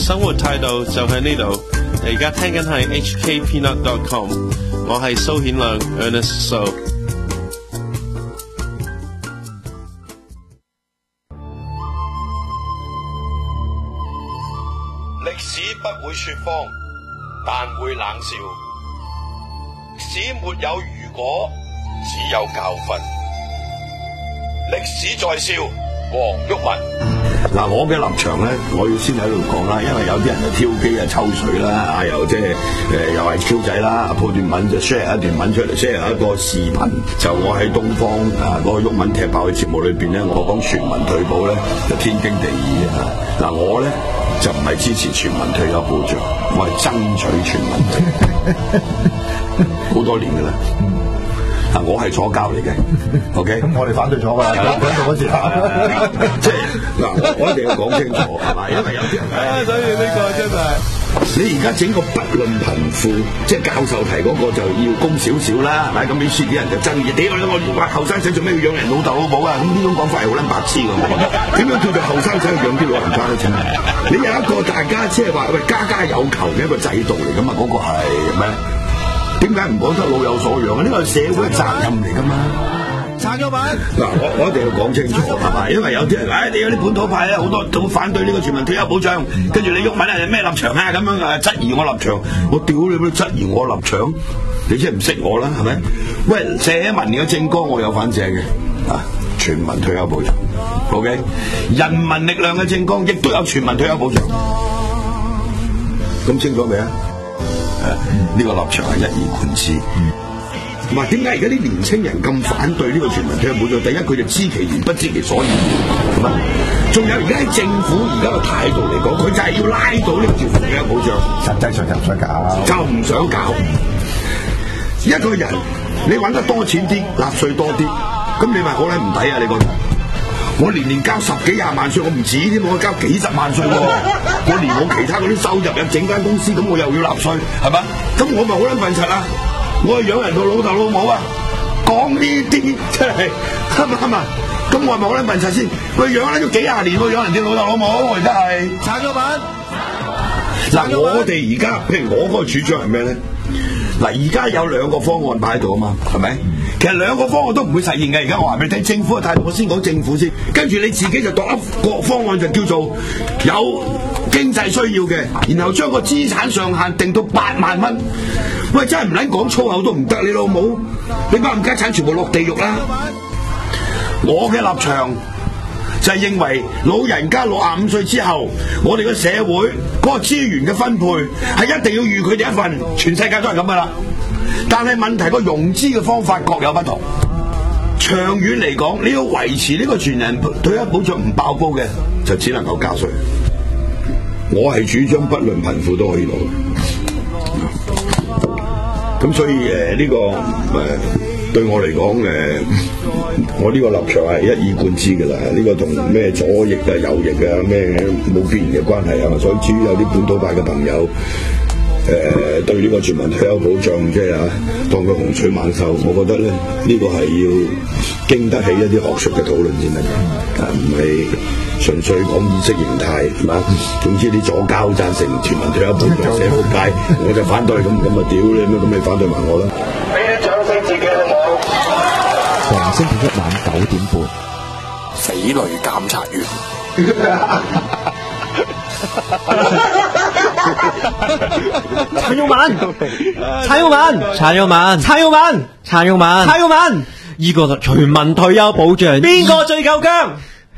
生活態度就喺呢度。你而家聽緊係 hkpeanut.com， 我係蘇顯亮 Ernest So。 歷史不會說謊，但會冷笑。歷史沒有如果，只有教訓。歷史在笑，黃毓民。 嗱，我嘅立場咧，我要先喺度講啦，因為有啲人就挑機啊、抽水啦，又即係又係 Q 仔啦，鋪段文就 share 一段文出嚟 ，share 一個視頻，就我喺東方嗰個毓民踢爆嘅節目裏邊咧，我講全民退保咧就天經地義啊！嗱，我咧就唔係支持全民退休保障，我係爭取全民退休，好多年噶啦。嗱，我係左膠嚟嘅 ，OK。咁我哋反對咗㗎，嗰時即係嗱，我一定要講清楚，係嘛？因為有啲人所以呢個真係你而家整個不論貧富，即係教授提嗰個就要高少少啦，係咪？咁於是啲人就爭議，屌我話後生仔做咩要養人老豆老母啊？咁呢種講法係好撚白痴㗎，我覺得。點樣叫做後生仔去養啲老人家咧？真係你有一個大家即係話喂家家有求嘅一個制度嚟㗎嘛？嗰個係咩？點解唔講得老有所養啊？呢個係社會嘅責任嚟噶嘛。撐咗版嗱，我一定要講清楚係嘛，因為有啲人你有啲本土派咧，好多都反對呢個全民退休保障，跟住你毓民係咩立場啊？咁樣啊質疑我立場，我屌你咩質疑我立場？你真係唔識我啦，係咪？喂，社民嘅政綱我有份借嘅啊，全民退休保障 ，OK， 人民力量嘅政綱亦都有全民退休保障，咁清楚未啊？呢個立場係一以貫之。唔係點解而家啲年青人咁反對呢個全民退休保障？第一，佢就知其然不知其所以，係咪？仲有而家喺政府而家嘅態度嚟講，佢就係要拉到呢個全民退休保障，實際上就唔想搞，就唔想搞。一個人你揾得多錢啲，納稅多啲，咁你咪好撚唔抵啊？你覺得？我年年交10幾20萬稅，我唔止添，我交幾十萬稅喎。我連我其他嗰啲收入入整間公司，咁我又要納稅，係咪？咁我咪好撚笨柒啊！我係養人到老豆老母啊！講呢啲真係啱唔啱啊？咁我係咪好撚笨柒先？佢養咗幾廿年，我養人哋老豆老母，我而家係撐咗版。嗱，我哋而家譬如我嗰個主張係咩咧？嗱，而家有兩個方案擺喺度啊嘛，係咪？其實兩個方案都唔會實現嘅。而家我話俾你聽，政府嘅態度，我先講政府先，跟住你自己就度一個方案，就叫做有經濟需要嘅，然後將個資產上限定到8萬蚊。喂，真係唔撚講粗口都唔得，你老母，你班冚家產全部落地獄啦！我嘅立場就係認為老人家65歲之後，我哋嘅社會嗰個資源嘅分配係一定要預佢哋一份，全世界都係咁噶啦。但係問題個融資嘅方法各有不同，長遠嚟講，你要維持呢個全人退休保障唔爆煲嘅，就只能夠加稅。我係主張不論貧富都可以攞。咁所以呢個對我嚟講我呢個立場係一以貫之嘅啦。呢個同咩左翼啊、右翼啊咩冇必然嘅關係啊。所以至於有啲本土派嘅朋友對呢個全民退休保障即係當佢洪水猛獸，我覺得咧呢個係要經得起一啲學術嘅討論先得嘅，唔係純粹講意識形態係嘛？總之你左膠贊成全民退休保障，社福界我就反對，咁啊屌你咩？咁你反對埋我啦！俾啲掌聲自己好唔好？ 逢星期一晚9點半， 匪類監察員。 陳玉文，陳玉文，陳玉文，陳玉文，陳玉文，陳玉文，呢個全民退休保障，邊個最夠姜？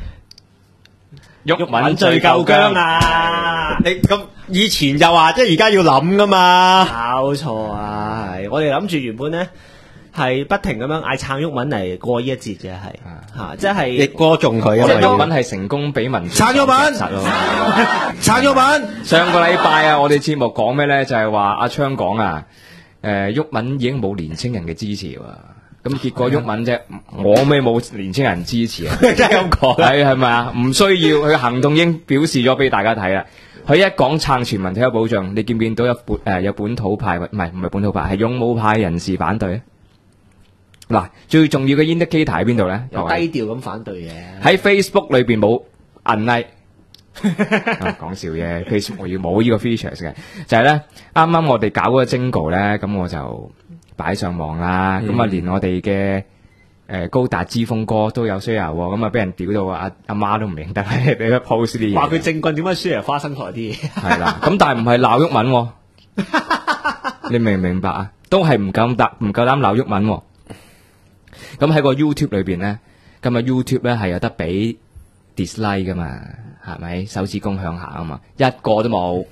毓民最夠姜啊！你咁以前就話，即係而家要諗噶嘛？搞錯啊！係我哋諗住原本咧係不停咁樣嗌撐毓民嚟過呢一節嘅，係吓，即係亦歌頌佢啊！ 即係毓民係成功俾民撐毓民，撐毓民。 上個禮拜啊，我哋節目講咩咧？就係話阿昌講啊，毓民已經冇年青人嘅支持喎。咁結果毓民啫，我咩冇年青人支持啊？ 真係咁講， 係咪啊？唔需要佢行動已經表示咗俾大家睇啦。佢一講撐全民退休保障，你見唔見到有本土派唔係本土派，係勇武派人士反對？嗱，最重要嘅 indicator 喺邊度咧？ 有低調咁反對嘅。 喺 Facebook 裏邊冇 unlike， 講笑嘅 Facebook 要冇呢個 features 嘅，就係咧啱啱我哋搞嗰個 Jingle 咧，咁我就擺上網啦，咁啊連我哋嘅高達之風哥都有 share 喎，咁啊俾人屌到阿媽都唔認得，俾佢 post 啲嘢， 話佢正棍點解 share 花生台啲嘢？ 係啦，咁但係唔係鬧毓民喎，你明唔明白啊？都係唔夠膽鬧毓民喎。咁喺個 YouTube 裏邊咧，咁啊 YouTube 咧係有得俾 dislike 噶嘛，係咪？手指公向下啊嘛，一個都冇，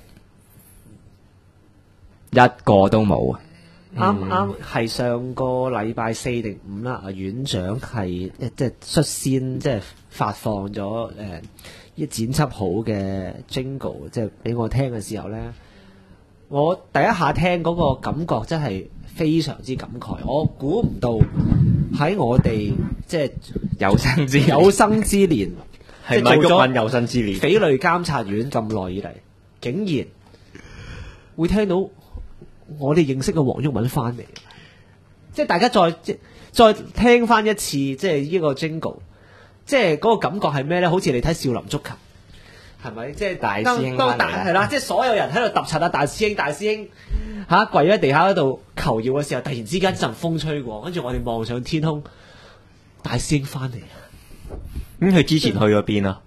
一個都冇啊！ 啱係上個禮拜4定5啦，院長係即係率先即係發放咗一剪輯好嘅 jingle，即係俾我聽嘅時候咧，我第一下聽嗰個感覺真係非常之感慨，我估唔到喺我哋即係有生之年係咪做咗毓民有生之年？ 匪類監察院咁耐以嚟，竟然會聽到我哋認識嘅黃毓民翻嚟，即係大家再聽翻一次，即係呢個 jingle， 即係嗰個感覺係咩咧？好似你睇少林足球，係咪？即係大師兄翻嚟啦， 係啦，即係所有人喺度揼柒啊！大師兄跪喺地下嗰度求饒嘅時候，突然之間一陣風吹過，跟住我哋望上天空，大師兄翻嚟啊！ 咁佢之前去咗邊啊？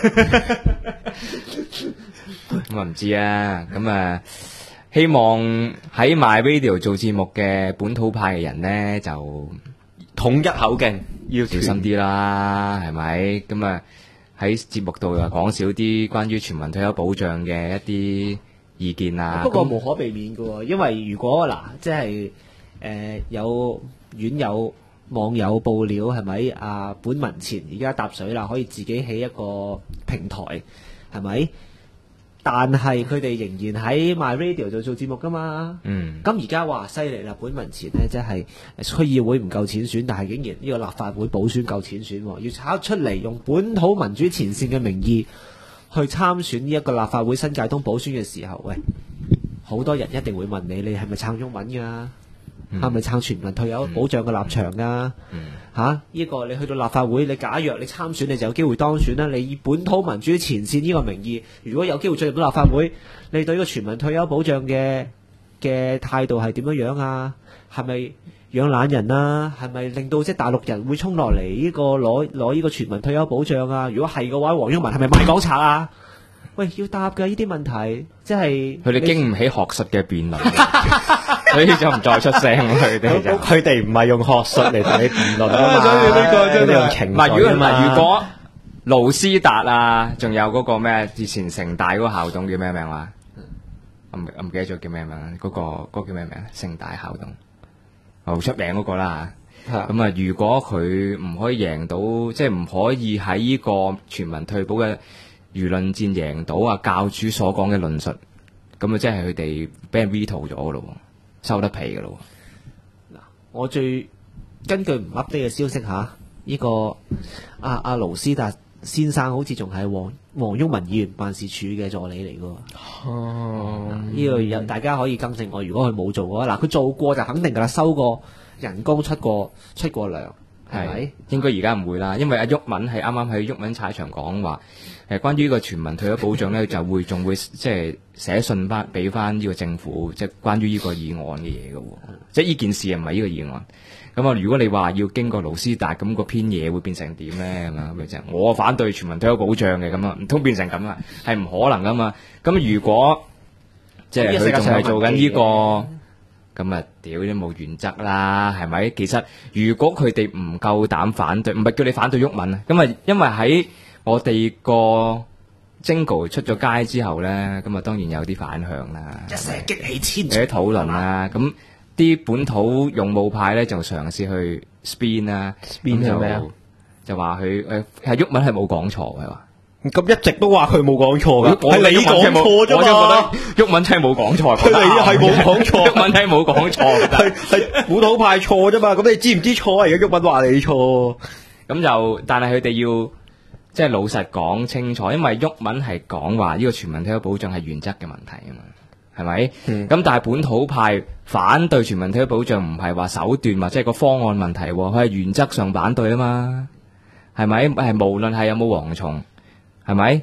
咁啊唔知啊，咁啊希望喺 My Radio 做節目嘅本土派嘅人咧就統一口徑，要小心啲啦，係咪？咁啊喺節目度又講少啲關於全民退休保障嘅一啲意見啊。 不過無可避免嘅喎，因為如果嗱，即係有院友網友報料係咪啊？本民前而家搭水啦，可以自己起一個平台係咪？但係佢哋仍然喺 My Radio 度做節目噶嘛。咁而家話犀利啦，本民前呢，即係區議會唔夠錢選，但係竟然呢個立法會補選夠錢選，要炒出嚟用本土民主前線嘅名義去參選呢一個立法會新界東補選嘅時候，喂，好多人一定會問你係咪撐毓民㗎？係咪撐全民退休保障嘅立場㗎？呢個你去到立法會，你假若你參選，你就有機會當選啦。你以本土民主前線呢個名義，如果有機會進入到立法會，你對呢個全民退休保障嘅態度係點樣啊？係咪養懶人啊？係咪令到即係大陸人會衝落嚟呢個攞呢個全民退休保障啊？如果係嘅話，黃毓民係咪賣港賊啊？喂，要答㗎呢啲問題，即係佢哋經唔起學術嘅辯論，所以就唔再出聲。 佢哋唔係用學術嚟同你辯論啊嘛， 所以呢個真係用情緒啊嘛。 如果盧斯達啊，仲有嗰個咩？之前城大嗰個校董叫咩名話？我唔記得咗叫咩名。嗰個叫咩名？城大校董，好出名嗰個啦。咁啊，如果佢唔可以贏到，即係唔可以喺呢個全民退保嘅輿論戰贏到啊教主所講嘅論述，咁啊即係佢哋俾人 veto 咗嘅咯，收得皮嘅咯。 嗱，我根據唔 update 嘅消息呢個阿盧斯達先生好似仲係黃毓民議員辦事處嘅助理嚟嘅。呢個大家可以更正我，如果佢冇做嘅話，佢做過就肯定㗎啦，收過人工，出過糧。係咪？ 應該而家唔會啦，因為阿毓民係啱啱喺毓民踩場講話，關於呢個全民退休保障咧，仲會即係寫信翻俾翻呢個政府，即係關於呢個議案嘅嘢嘅喎，即係呢件事唔係呢個議案。咁啊，如果你話要經過盧斯達，咁個篇嘢會變成點咧？咁啊，咪就我反對全民退休保障嘅，咁啊，唔通變成咁啊？係唔可能噶嘛？咁如果即係佢仲係做緊呢個。咁啊，屌都冇原則啦，係咪？其實如果佢哋唔夠膽反對，唔係叫你反對毓民啊，咁啊，因為喺我哋個 Jingle 出咗街之後咧，咁啊，當然有啲反響啦， 一石激起千重， 有啲討論啦，咁啲本土勇武派咧就嘗試去 spin 啦，spin 就咩啊？就話佢係毓民係冇講錯嘅話。 咁一直都話佢冇講錯噶，係你講錯啫嘛。 我就覺得毓民真係冇講錯， 係你係冇講錯， 毓民真係冇講錯， 係本土派錯啫嘛。咁你知唔知錯啊？而家毓民話你錯， 咁就但係佢哋要即係老實講清楚，因為毓民係講話呢個全民退休保障係原則嘅問題啊嘛，係咪？咁但係本土派反對全民退休保障唔係話手段或者係個方案問題，佢係原則上反對啊嘛，係咪？係無論係有冇蝗蟲。係咪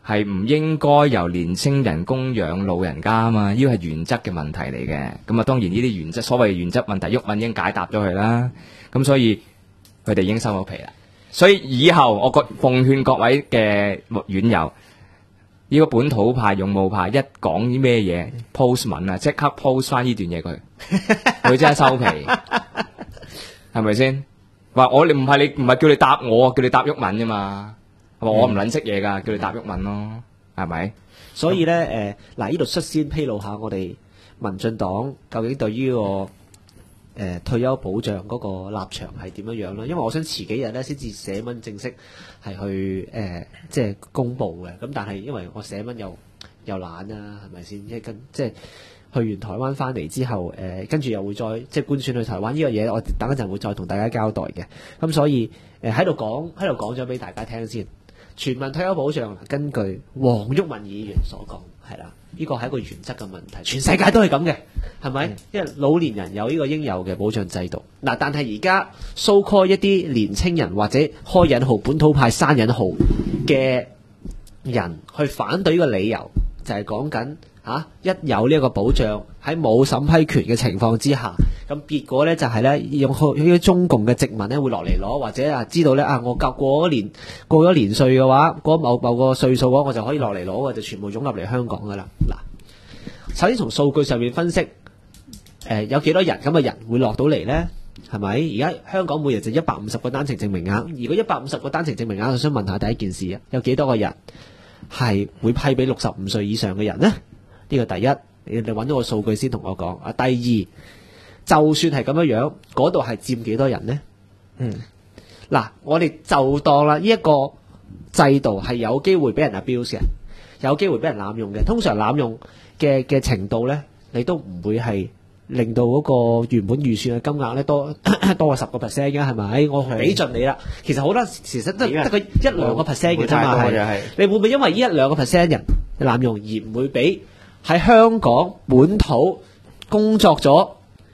係唔應該由年青人供養老人家啊嘛，呢個係原則嘅問題嚟嘅。咁啊，當然呢啲原則所謂原則問題，毓民已經解答咗佢啦。咁所以佢哋已經收咗皮啦。所以以後我奉勸各位嘅院友，呢個本土派、勇武派一講啲咩嘢 post 文啊，即刻 post 翻呢段嘢佢，佢真係收皮，係咪先？話我你唔係叫你答我，叫你答毓民啫嘛。係咪我唔撚識嘢㗎，叫你答毓民咯，係咪？ 所以咧嗱，呢度率先披露下我哋民進黨究竟對於個退休保障嗰個立場係點樣樣啦？因為我想遲幾日咧先至寫文正式係去即係公佈嘅。咁但係因為我寫文又懶啊，係咪先？即係去完台灣翻嚟之後，跟住又會再即係官選去台灣呢個嘢，我等一陣會再同大家交代嘅。咁所以喺度講咗俾大家聽先。全民退休保障，根據黃毓民議員所講，係啦，呢個係一個原則嘅問題，全世界都係咁嘅，係咪？因為老年人有呢個應有嘅保障制度。嗱，但係而家 so call 一啲年青人或者開引號本土派閂引號嘅人去反對呢個理由，就係講緊一有呢一個保障喺冇審批權嘅情況之下，咁結果咧就係咧用啲中共嘅殖民咧會落嚟攞，或者知道咧我過咗年歲嘅話，過某個歲數嘅話，我就可以落嚟攞嘅，就全部湧入嚟香港噶啦。嗱，首先從數據上面分析，有幾多人咁嘅人會落到嚟咧？係咪？而家香港每日就150個單程證名額，如果150個單程證名額，我想問下第一件事有幾多個人係會批俾65歲以上嘅人呢？呢個第一，你哋揾到個數據先同我講。第二，就算係咁樣，嗰度係佔幾多人呢？嗱，我哋就當啦，呢一個制度係有機會俾人 abuse 嘅，有機會俾人濫用嘅。通常濫用嘅程度咧，你都唔會係令到嗰個原本預算嘅金額咧多過10%嘅，係咪？我俾盡你啦。其實好多時實得個1-2%嘅啫嘛，係。你會唔會因為呢1-2%人濫用而唔會俾喺香港本土工作咗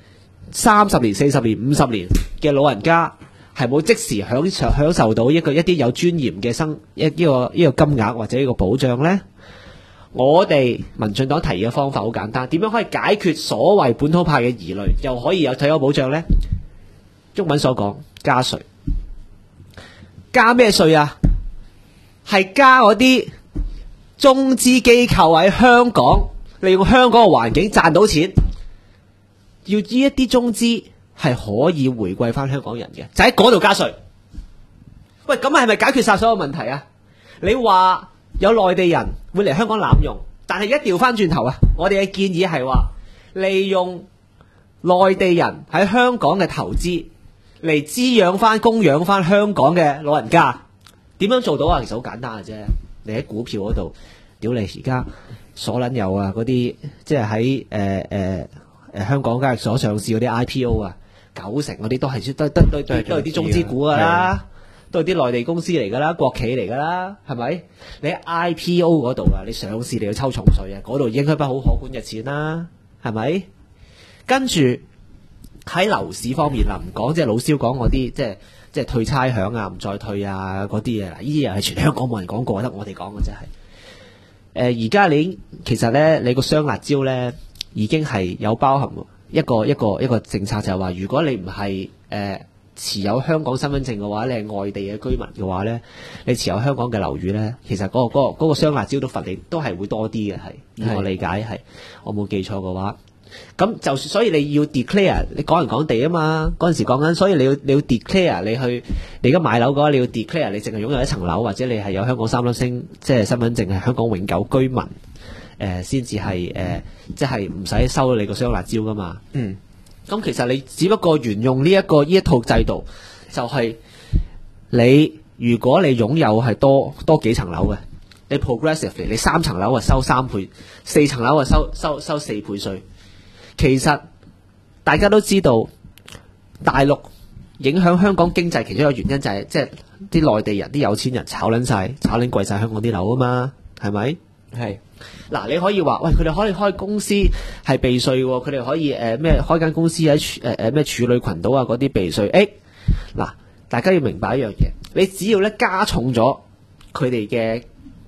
30年、40年、50年嘅老人家係冇即時享受到一啲有尊嚴嘅呢個金額或者呢個保障呢？我哋民進黨提議嘅方法好簡單，點樣可以解決所謂本土派嘅疑慮，又可以有退休保障呢？毓民所講，加稅，加咩稅啊？係加嗰啲中資機構喺香港利用香港嘅環境賺到錢，要呢一啲中資係可以回饋翻香港人嘅，就喺嗰度加稅。喂，咁係咪解決晒所有問題啊？你話有內地人會嚟香港濫用，但係一調翻轉頭啊，我哋嘅建議係話利用內地人喺香港嘅投資嚟滋養翻、供養翻香港嘅老人家。點樣做到啊？其實好簡單嘅啫，你喺股票嗰度，屌你而家所撚有啊嗰啲，即係喺香港交易所上市嗰啲 IPO 啊，90%嗰啲都係啲中資股噶啦，都係啲內地公司嚟噶啦，國企嚟噶啦，係咪？你喺 IPO 嗰度啊，你上市你要抽重稅啊，嗰度應該筆好可觀嘅錢啦，係咪？跟住喺樓市方面唔講，即係老蕭講嗰啲，即係退差餉啊，唔再退啊嗰啲啊，呢啲嘢係全香港冇人講過，得我哋講嘅真係。而家你其實咧，你個雙辣椒咧已經係有包含一個政策，就係話，如果你唔係持有香港身份證嘅話，你係外地嘅居民嘅話咧，你持有香港嘅樓宇咧，其實嗰個雙辣椒都罰你都係會多啲嘅，係以我理解係，我冇記錯嘅話。咁就所以你要 declare， 你講人講地啊嘛，嗰陣時講緊，所以你要 declare， 你而家買樓嘅話，你要 declare 你淨係擁有一層樓，或者你係有香港3粒星，即係身份證係香港永久居民，先至係即係唔使收你個雙辣椒噶嘛。咁其實你只不過沿用呢一套制度，就係你如果你擁有係多幾層樓嘅，你 progressively 你3層樓啊收3倍，4層樓啊收4倍稅。其實大家都知道，大陸影響香港經濟其中一個原因就係即係啲內地人、啲有錢人炒撚貴晒香港啲樓啊嘛，係咪？係。嗱，你可以話喂，佢哋可以開公司係避稅喎，佢哋可以咩開間公司喺咩處女群島啊嗰啲避稅。嗱，大家要明白一樣嘢，你只要咧加重咗佢哋嘅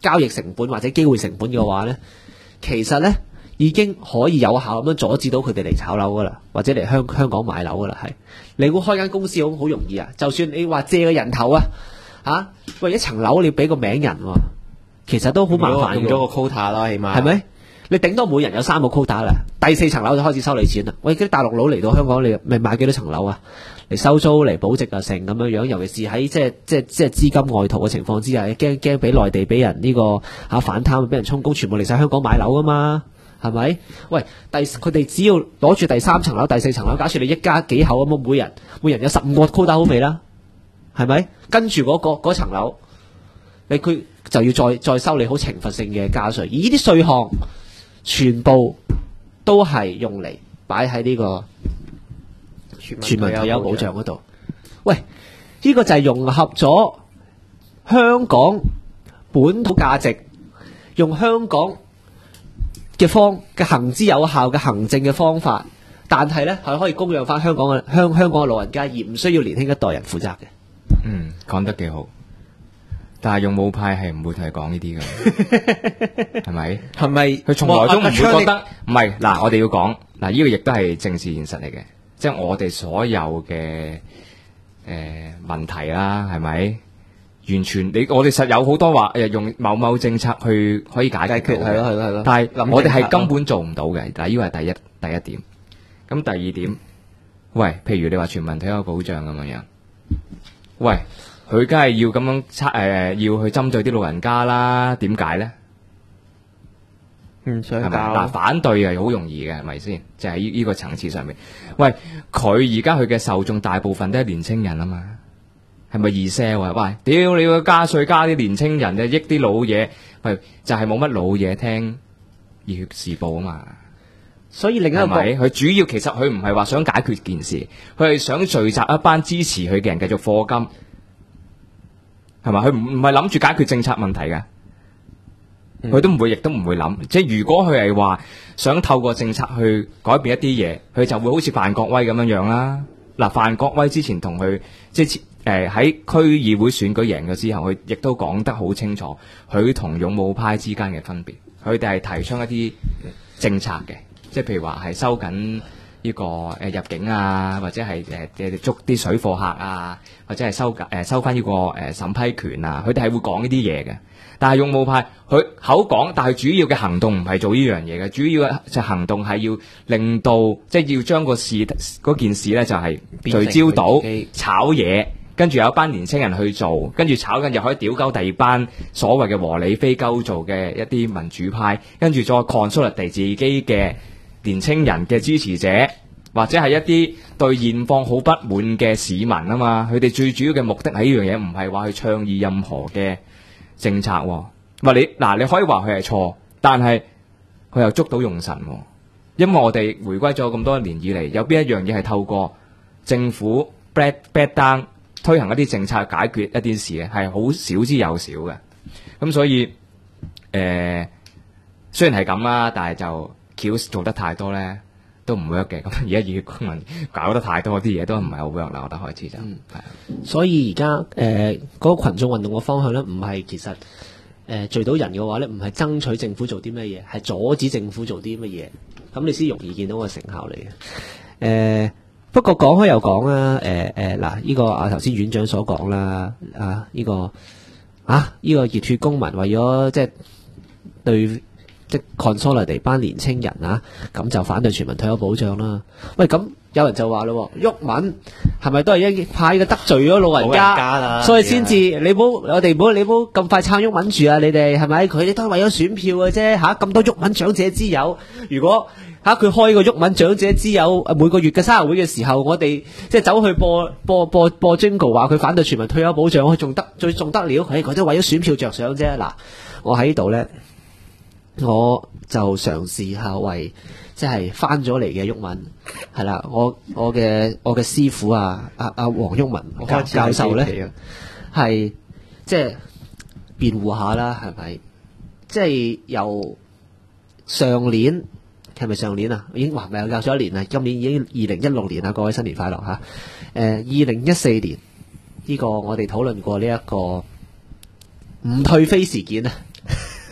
交易成本或者機會成本嘅話咧，其實咧已經可以有效咁樣阻止到佢哋嚟炒樓噶啦，或者嚟香港買樓噶啦。係你會開間公司好容易啊，就算你話借個人頭啊喂一層樓你俾個名人喎，其實都好麻煩嘅。 用咗個 quota 啦，起碼係咪？你頂多每人有3個 quota 啦，第4層樓就開始收你錢啦。喂，啲大陸佬嚟到香港，你咪買幾多層樓啊？嚟收租嚟保值啊，成咁樣樣。尤其是喺即係資金外逃嘅情況之下，驚俾內地俾人呢個反貪，俾人充公，全部嚟晒香港買樓啊嘛，係咪？喂，佢哋只要攞住第3層樓、第4層樓，假設你一家幾口咁，每人有15個 quota 好未啦？係咪？跟住嗰層樓，佢就要再收你好懲罰性嘅加稅，而呢啲稅項全部都係用嚟擺喺呢個全民退休保障嗰度。喂，呢個就係融合咗香港本土價值，用香港嘅行之有效嘅行政嘅方法，但係呢係可以供養翻香港嘅老人家，而唔需要年輕一代人負責嘅。 講得幾好。但係用武派係唔會同佢講呢啲嘅，係咪？係咪？佢從來都唔會覺得唔係嗱，我哋要講嗱，呢個亦都係政治現實嚟嘅，即係我哋所有嘅問題啦，係咪？完全我哋實有好多話用某某政策去可以解決，係咯。但係我哋係根本做唔到嘅。嗱，呢個係第一點。咁第二點，喂，譬如你話全民退休保障咁樣，喂。佢梗係要咁樣要去針對啲老人家啦，點解咧？ 唔想係咪？嗱，反對係好容易嘅，係咪先？就係呢個層次上面。喂，佢而家佢嘅受眾大部分都係年青人啊嘛，係咪易 sell 啊？喂，屌你要加稅加啲年青人，就益啲老嘢，喂，就係冇乜老嘢聽熱血時報啊嘛。 所以另一個佢主要其實佢唔係話想解決件事，佢係想聚集一班支持佢嘅人繼續課金。係咪？佢唔係諗住解決政策問題嘅，佢都唔會，亦都唔會諗。即係如果佢係話想透過政策去改變一啲嘢，佢就會好似范國威咁樣樣啦。嗱，范國威之前同佢即係喺區議會選舉贏咗之後，佢亦都講得好清楚，佢同勇武派之間嘅分別。佢哋係提倡一啲政策嘅，即係譬如話係收緊呢個入境啊，或者係捉啲水貨客啊，或者係收翻呢個審批權啊，佢哋係會講呢啲嘢嘅。但係勇武派佢口講，但係主要嘅行動唔係做呢樣嘢嘅，主要嘅行動係要令到即係要將嗰件事咧就係聚焦到炒嘢，跟住有一班年青人去做，跟住炒緊又可以屌鳩第二班所謂嘅和理非鳩做嘅一啲民主派，跟住再 consolidate 自己嘅年青人嘅支持者，或者係一啲對現況好不滿嘅市民啊嘛，佢哋最主要嘅目的係呢樣嘢，唔係話去倡議任何嘅政策。你可以話佢係錯，但係佢又捉到用神。因為我哋回歸咗咁多年以嚟，有邊一樣嘢係透過政府 back down 推行一啲政策解決一啲事嘅，係好少之又少嘅。咁所以雖然係咁啦，但係就橋做得太多咧，都唔 work 嘅。咁而家熱血公民搞得太多啲嘢，都唔係好 work 啦。我覺得開始就係。 所以而家嗰個群眾運動嘅方向咧，唔係其實聚到人嘅話咧，唔係爭取政府做啲咩嘢，係阻止政府做啲乜嘢，咁你先容易見到個成效嚟嘅。不過講開又講啦，嗱，呢個頭先院長所講啦，呢個熱血公民為咗即係對。即 consolidate 班年青人咁就反對全民退休保障啦。喂，咁有人就話咯，毓民係咪都係一派嘅得罪咗老人家，所以先至你唔好咁快撐毓民住啊！你哋係咪？佢哋都係為咗選票嘅啫咁多毓民長者之友，如果佢開個毓民長者之友每個月嘅生日會嘅時候，我哋即係走去播 jingle 話佢反對全民退休保障，佢仲得了？佢都為咗選票着想啫。嗱，我喺呢度咧。我就嘗試下為即係翻咗嚟嘅毓民係啦，我嘅師傅黃毓民教授咧係即係辯護下啦，係咪？即係由上年係咪上年啊？已經咪又教咗一年啦，今年已經2016年啦，各位新年快樂嚇！2014年呢個我哋討論過呢一個唔退飛事件啊。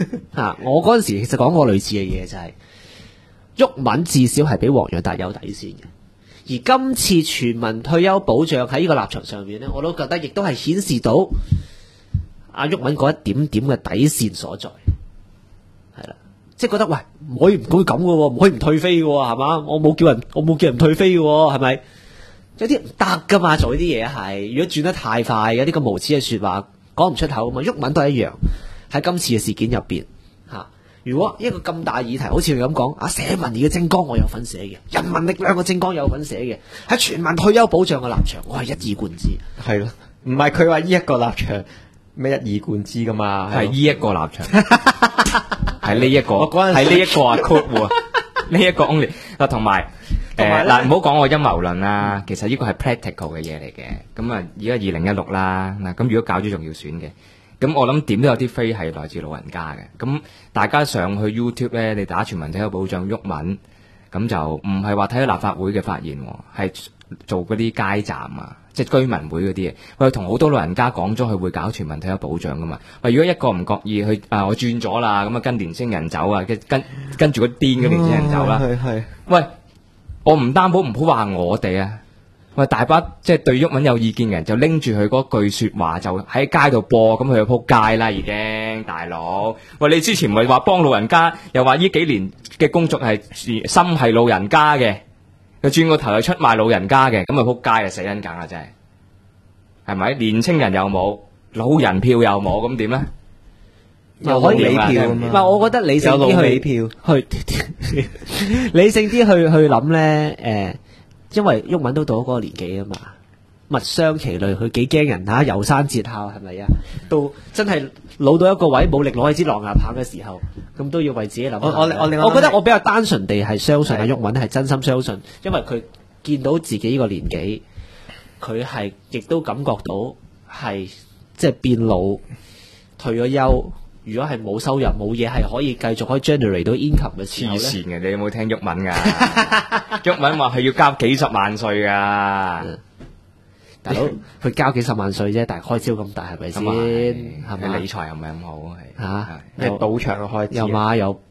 我嗰陣時其實講過類似嘅嘢，就係毓民至少係比黃洋達有底線嘅。而今次全民退休保障喺呢個立場上面咧，我都覺得亦都係顯示到阿毓民嗰一點點嘅底線所在，係啦，即係覺得喂唔可以咁嘅喎，唔可以唔退飛嘅喎，係嘛？我冇叫人退飛嘅喎，係咪？有啲唔得噶嘛，做呢啲嘢係，如果轉得太快，有啲咁無恥嘅説話講唔出口啊嘛。毓民都係一樣，喺今次嘅事件入邊嚇。如果一個咁大議題，好似佢咁講，社民連嘅政綱我有份寫嘅，人民力量嘅政綱有份寫嘅，喺全民退休保障嘅立場，我係一以貫之。 係咯，唔係佢話呢一個立場咩一以貫之噶嘛， 係呢一個立場，係呢一個，係呢一個啊 quote 喎，呢一個 only 嗱，同埋嗱，唔好講我陰謀論啦，其實呢個係 practical 嘅嘢嚟嘅。咁啊，而家2016啦，嗱，咁如果搞咗仲要選嘅。咁我諗點都有啲飛係來自老人家嘅，咁大家上去 YouTube 咧，你打全民退休保障毓民，咁就唔係話睇咗立法會嘅發言，係做嗰啲街站啊，即係居民會嗰啲嘢，佢同好多老人家講咗佢會搞全民退休保障噶嘛。喂，如果一個唔覺意去我轉咗啦，咁啊跟年青人走啊，跟住嗰癲嘅年青人走啦，喂，我唔擔保唔好話我哋啊。喂，大把即係對毓民有意見嘅人就拎住佢嗰句說話就喺街度播，咁佢就撲街啦已經，大佬。喂，你之前唔係話幫老人家，又話呢幾年嘅工作係心係老人家嘅，佢轉個頭又出賣老人家嘅，咁啊撲街啊，死人梗啊真係，係咪？年青人又冇，老人票又冇，咁點咧？ 又可以理票啊嘛？唔係，我覺得理性啲去理性啲去諗咧，因為毓民都到咗嗰個年紀啊嘛，物傷其類，佢幾驚人嚇，遊山節考係咪啊？到真係老到一個位冇力攞起支狼牙棒嘅時候，咁都要為自己諗。我覺得我比較單純地係相信阿毓民係真心相信，因為佢見到自己呢個年紀，佢係亦都感覺到係即係變老，退咗休。如果係冇收入冇嘢係可以繼續可以 generate 到 income 嘅時候咧， 黐線嘅，你有冇聽毓民㗎？毓民話係要交幾十萬稅㗎， 大佬佢交幾十萬稅啫，但係開銷咁大係咪先？係咪理財又唔係咁好係嚇？ 又賭場嘅開支， 又買又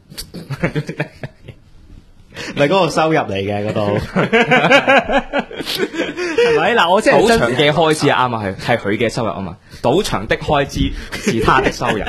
咪嗰個收入嚟嘅嗰度， 係咪？嗱，我即係賭場嘅開支啱啊，係佢嘅收入啊嘛。賭場的開支是他的收入，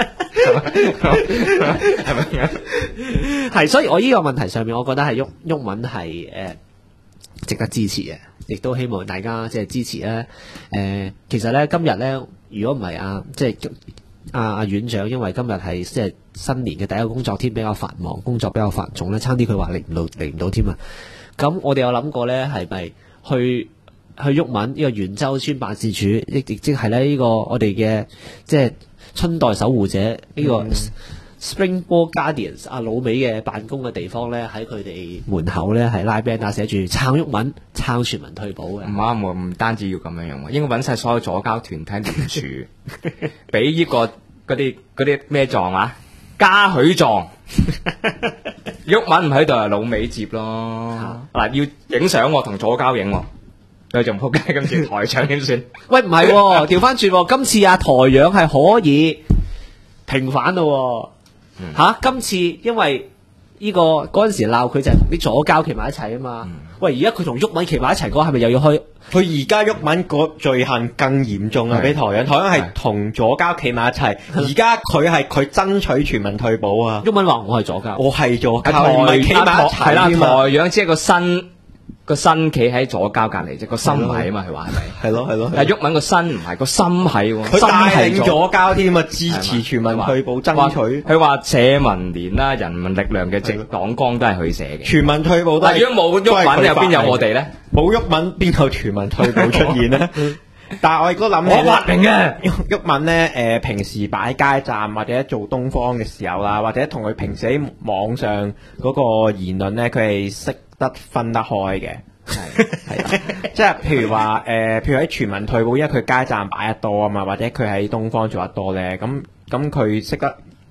係咪？ 係，所以我呢個問題上面，我覺得係毓民係值得支持嘅，亦都希望大家即係支持咧。其實咧今日咧，如果唔係即係阿院長，因為今日係即係新年嘅第一個工作天，比較繁忙，工作比較繁重咧，差啲佢話嚟唔到添啊！咁我哋有諗過咧，係咪去毓民呢個元州村辦事處，亦即係咧呢個我哋嘅即係春代守護者呢個 Springboard Guardians 阿老美嘅辦公嘅地方咧，喺佢哋門口咧係拉 band 寫住撐毓民、撐全民退保嘅。 唔啱喎，唔單止要咁樣樣喎，應該揾晒所有左膠團體聯署，俾呢個嗰啲咩狀啊？嘉許狀。毓民唔喺度啊，老美接咯。嗱，要影相同左膠影，佢仲仆街，今次台長點算？ 喂，唔係喎，調翻轉，今次台長係可以平反咯。今次因為呢個嗰陣時鬧佢就係同啲左膠企埋一齊啊嘛。喂，而家佢同毓民企埋一齊，嗰係咪又要開？ 佢而家毓民個罪行更嚴重啊！比台長係同左膠企埋一齊，而家佢爭取全民退保啊！ 毓民話我係左膠， 我係左膠，唔係企埋一齊係啦，台長只係個身企喺左膠隔離啫，個心唔係啊嘛，佢話係咪？ 係咯。 但係毓民個身唔係，個心係喎。 佢帶領左膠添啊，支持全民退保，爭取。 佢話社民連啦、人民力量嘅政黨綱都係佢寫嘅。 全民退保都係。 如果冇毓民，又邊有我哋咧？ 冇毓民，邊有全民退保出現呢？但係我亦都諗起我發明嘅毓民咧，平時擺街站或者做東方嘅時候啦，或者同佢平時喺網上嗰個言論咧，佢係識得分得開嘅，係即係譬如話譬如喺全民退保，因為佢街站擺得多啊嘛，或者佢喺東方做得多咧，咁佢識得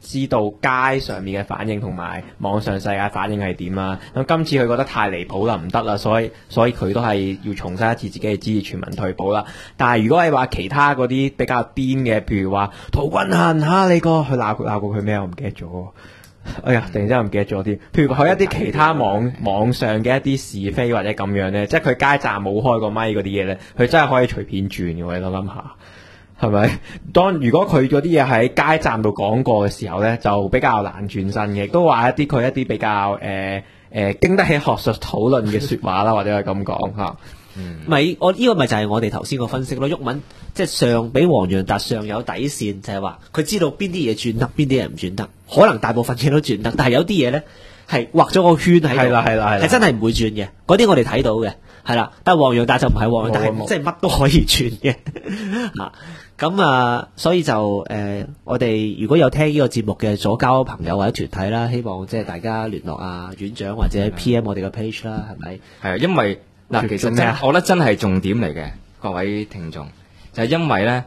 知道街上面嘅反應同埋網上世界反應係點啦。咁今次佢覺得太離譜啦，唔得啦，所以佢都係要重申一次自己係支持全民退保啦。但係如果係話其他嗰啲比較癲嘅，譬如話陶君行你個，佢鬧過佢咩？我唔記得咗。哎呀，突然之間唔記得咗添。譬如佢一啲其他網上嘅一啲是非或者咁樣咧，即係佢街站冇開過咪嗰啲嘢咧，佢真係可以隨便轉嘅喎。你諗下。係咪？如果佢嗰啲嘢喺街站度講過嘅時候咧，就比較難轉身嘅，都話佢一啲比較經得起學術討論嘅説話啦，或者係咁講嚇。 咪我呢個咪就係我哋頭先個分析咯。毓民即係上比黃洋達上有底線，就係話佢知道邊啲嘢轉得，邊啲嘢唔轉得。可能大部分嘢都轉得，但係有啲嘢咧係畫咗個圈喺度，係啦，係真係唔會轉嘅。嗰啲我哋睇到嘅係啦，但係黃洋達就唔係黃洋達，係即係乜都可以轉嘅嚇。咁所以就我哋如果有聽呢個節目嘅左膠朋友或者團體啦，希望即係大家聯絡院長或者 PM 我哋嘅 page 啦，係咪？係啊， 因為嗱，其實我覺得真係重點嚟嘅，各位聽眾，就係因為咧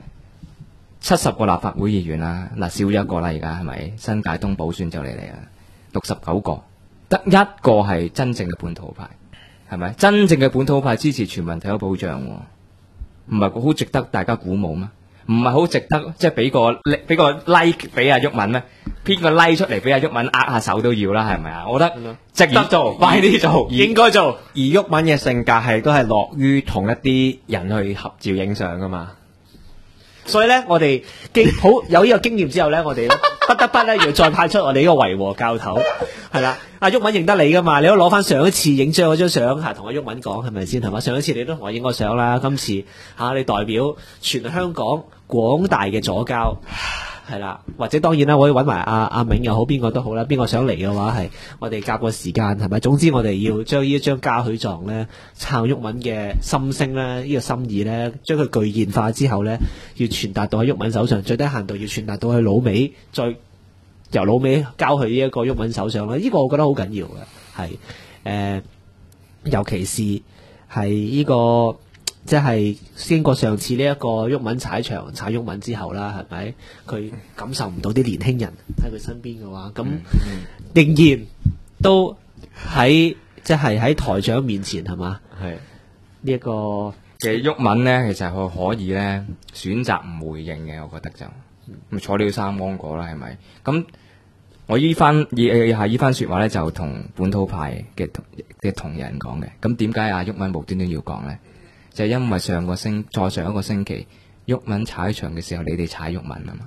70個立法會議員啦，嗱少咗一個啦，而家係咪？新界東補選就嚟啦，69個，得一個係真正嘅本土派，係咪？真正嘅本土派支持全民退休保障，唔係好值得大家鼓舞咩？唔係好值得，即係俾個 like 俾阿毓民咩？編個 like 出嚟俾阿毓民握下手都要啦，係咪啊？我覺得值得做，快啲做，應該做。 而毓民嘅性格係都係樂於同一啲人去合照影相噶嘛。 所以咧，我哋好有呢個經驗之後咧，我哋不得不咧要再派出我哋呢個維和教頭，係啦。阿毓民認得你噶嘛？你都攞翻上一次影張嗰張相嚇，同阿毓民講係咪先係嘛？上一次你都同我影過相啦，今次你代表全香港廣大嘅左膠係啦，或者當然啦，我可以揾埋阿銘又好，邊個都好啦，邊個想嚟嘅話係我哋夾個時間係咪？總之我哋要將呢一張嘉許狀咧撐毓民嘅心聲咧，呢個心意咧，將佢具現化之後咧，要傳達到喺毓民手上，最低限度要傳達到去老尾，再由老尾交去呢一個毓民手上啦。呢個我覺得好緊要嘅，係尤其是係呢個。即係經過上次呢一個毓民踩毓民之後啦，係咪？佢感受唔到啲年輕人喺佢身邊嘅話，咁仍然都喺喺台長面前係嘛？係呢一個嘅毓民咧，其實佢可以咧選擇唔回應嘅，我覺得就咁坐了三芒果啦，係咪？咁我依番説話咧，就同本土派嘅同人講嘅。咁點解阿毓民無端端要講咧？就係因為再上一個星期，毓民踩場嘅時候，你哋踩毓民啊嘛？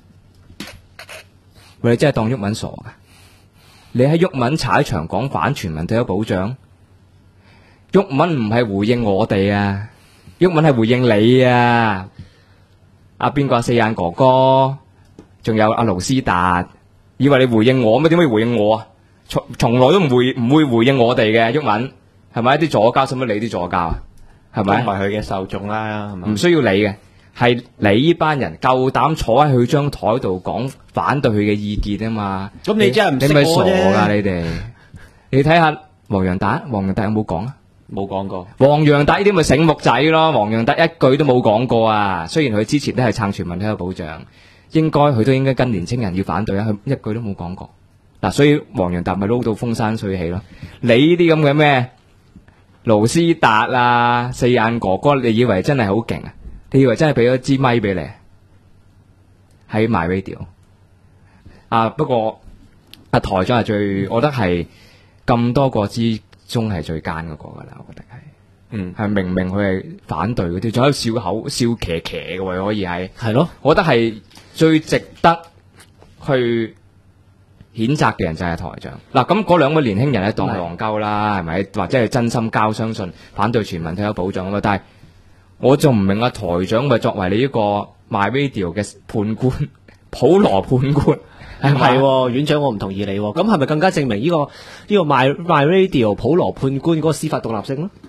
喂，你真係當毓民傻噶？你喺毓民踩場講反全民退休保障，毓民唔係回應我哋啊，毓民係回應你啊！阿邊個四眼哥哥，仲有阿盧斯達，以為你回應我咩？點解要回應我啊？從來都唔會回應我哋嘅毓民，係咪？啲左膠使乜理啲左膠啊？係咪？唔係佢嘅受眾啦，係咪？唔需要理嘅，係你呢班人夠膽坐喺佢張台度講反對佢嘅意見啊嘛！咁你真係唔識我啫！你咪傻噶你哋？你睇下黃洋達有冇講啊？冇講過。黃洋達呢啲咪醒目仔咯？黃洋達一句都冇講過啊！雖然佢之前都係撐全民退休保障，佢都應該跟年青人要反對啊！佢一句都冇講過。嗱，所以黃洋達咪撈到風生水起咯。你呢啲咁嘅咩？盧斯達啊，四眼哥哥，你以為真係好勁啊？你以為真係俾咗支咪俾你喺 MyRadio 啊？不過台長係我覺得係咁多個之中係最奸嗰個噶啦，我覺得係，係明明佢係反對嗰啲，仲喺度笑騎騎嘅喎，可以係咯，我覺得係最值得去譴責嘅人就係台長嗱，咁嗰兩位年輕人咧當係戇鳩啦，係咪？或者係真心交相信反對全民退休保障啊？但係我仲唔明啊，台長咪作為你呢個 MyRadio 嘅判官，普羅判官係院長，我唔同意你，咁係咪更加證明呢個 MyRadio 普羅判官嗰個司法獨立性咯？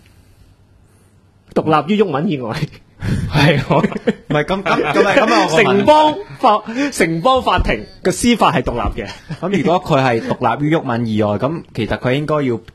獨立於毓民以外。係，唔係咁城邦法庭嘅司法係獨立嘅。 咁如果佢係獨立於毓民以外，咁其實佢應該要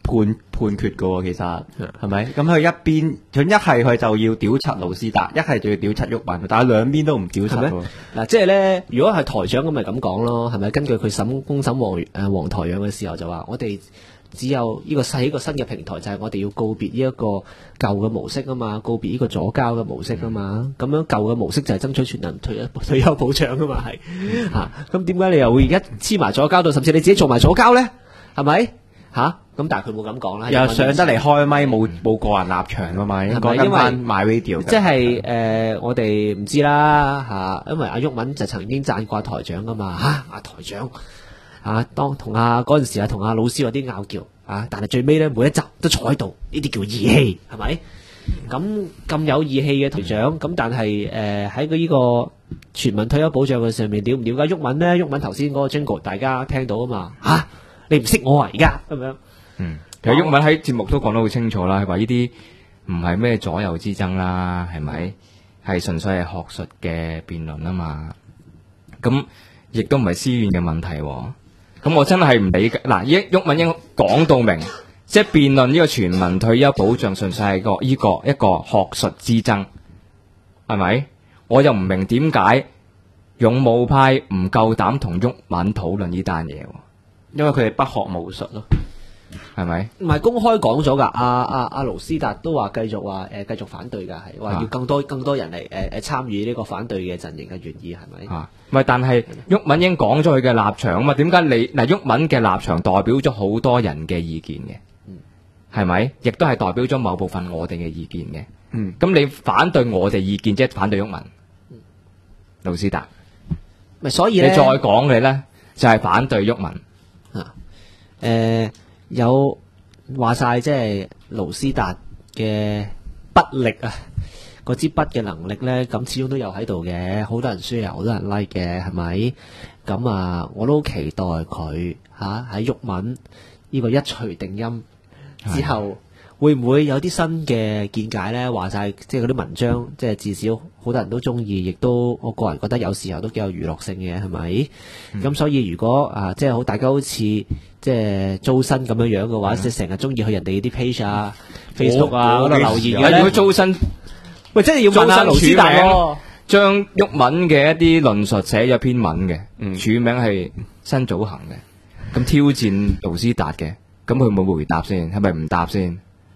判決噶喎，其實係咪？咁佢一邊佢一係佢就要屌柒盧斯達，一係就要屌柒郁文，但係兩邊都唔屌柒喎。 嗱，即係咧，如果係台長咁咪咁講咯，係咪？根據佢公審黃台仰嘅時候就話，我哋只有呢個新嘅平台，就係我哋要告別呢一個舊嘅模式啊嘛，告別呢個左膠嘅模式啊嘛。咁樣舊嘅模式就係爭取全民退休保障啊嘛，係嚇。咁點解你又會而家黐埋左膠度，甚至你自己做埋左膠咧？係咪嚇？咁但係佢冇咁講啦， 又上得嚟開咪冇個人立場噶嘛，應該跟翻 MyRadio。 即係我哋唔知啦嚇，因為阿毓民就曾經讚過台長噶嘛嚇，阿台長當同嗰陣時同阿老師有啲拗撬但係最尾咧每一集都坐喺度，呢啲叫義氣係咪？咁有義氣嘅台長，咁但係喺佢呢個全民退休保障嘅上面，了唔了解毓民咧？毓民頭先嗰個 jingle 大家聽到啊嘛嚇，你唔識我而家咁樣。 其實毓民喺節目都講得好清楚啦，佢話呢啲唔係咩左右之爭啦，係咪？係純粹係學術嘅辯論啊嘛。咁亦都唔係私怨嘅問題。咁我真係唔理解。嗱，毓民已經講到明，即係辯論呢個全民退休保障純粹係一個學術之爭，係咪？我又唔明點解勇武派唔夠膽同毓民討論呢單嘢， 因為佢哋不學無術咯。 係咪？ 唔係公開講咗㗎，阿盧斯達都話繼續反對㗎，係話要更多人嚟參與呢個反對嘅陣營嘅原意係咪？ 唔係，但係毓民已經講咗佢嘅立場啊嘛，點解你毓民嘅立場代表咗好多人嘅意見嘅？係咪？亦都係代表咗某部分我哋嘅意見嘅。咁你反對我哋意見，即係反對毓民。盧斯達， 咪所以你再講嘅咧，就係反對毓民。 有話晒即係盧斯達嘅筆力嗰支筆嘅能力咧，咁始終都有喺度嘅，好多人 share，好多人 like 嘅，係咪？咁我都好期待佢喺毓民呢個一錘定音之後，會唔會有啲新嘅見解咧？話晒即係嗰啲文章，即係至少好多人都中意，亦都我個人覺得有時候都幾有娛樂性嘅，係咪？咁所以如果即係大家好似即係租新咁樣嘅話，即係成日中意去人哋啲 page Facebook 嗰度留言嘅咧。 如果租新， 喂，真係要問下盧斯達咯， 將毓民嘅一啲論述寫咗篇文嘅，署名係新組行嘅，咁挑戰盧斯達嘅，咁佢冇回答先，係咪唔答先？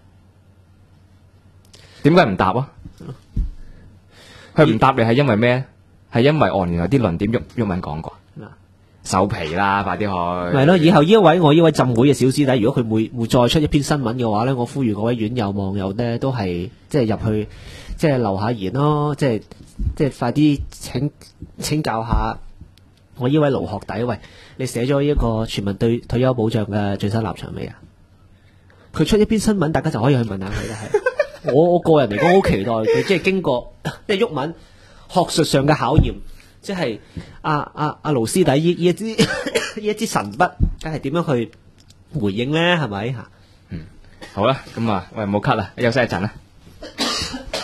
點解唔答啊？佢唔答你係因為咩？係因為原來啲論點毓民講過。收皮啦，快啲去。 係咯，以後我呢位浸會嘅小師弟，如果佢會再出一篇新聞嘅話咧，我呼籲各位院友網友咧，都係即係入去，即係留下言咯，即係快啲請教下我呢位盧學弟，喂，你寫咗呢一個全民退休保障嘅最新立場未啊？佢出一篇新聞，大家就可以去問下佢啦。係我個人嚟講，好期待佢即係經過即係毓民學術上嘅考驗。即係阿盧師弟呢一支神筆，梗係點樣去回應咧？係咪嚇？ 好啦，咁喂，冇 cut 啦，休息一陣啦。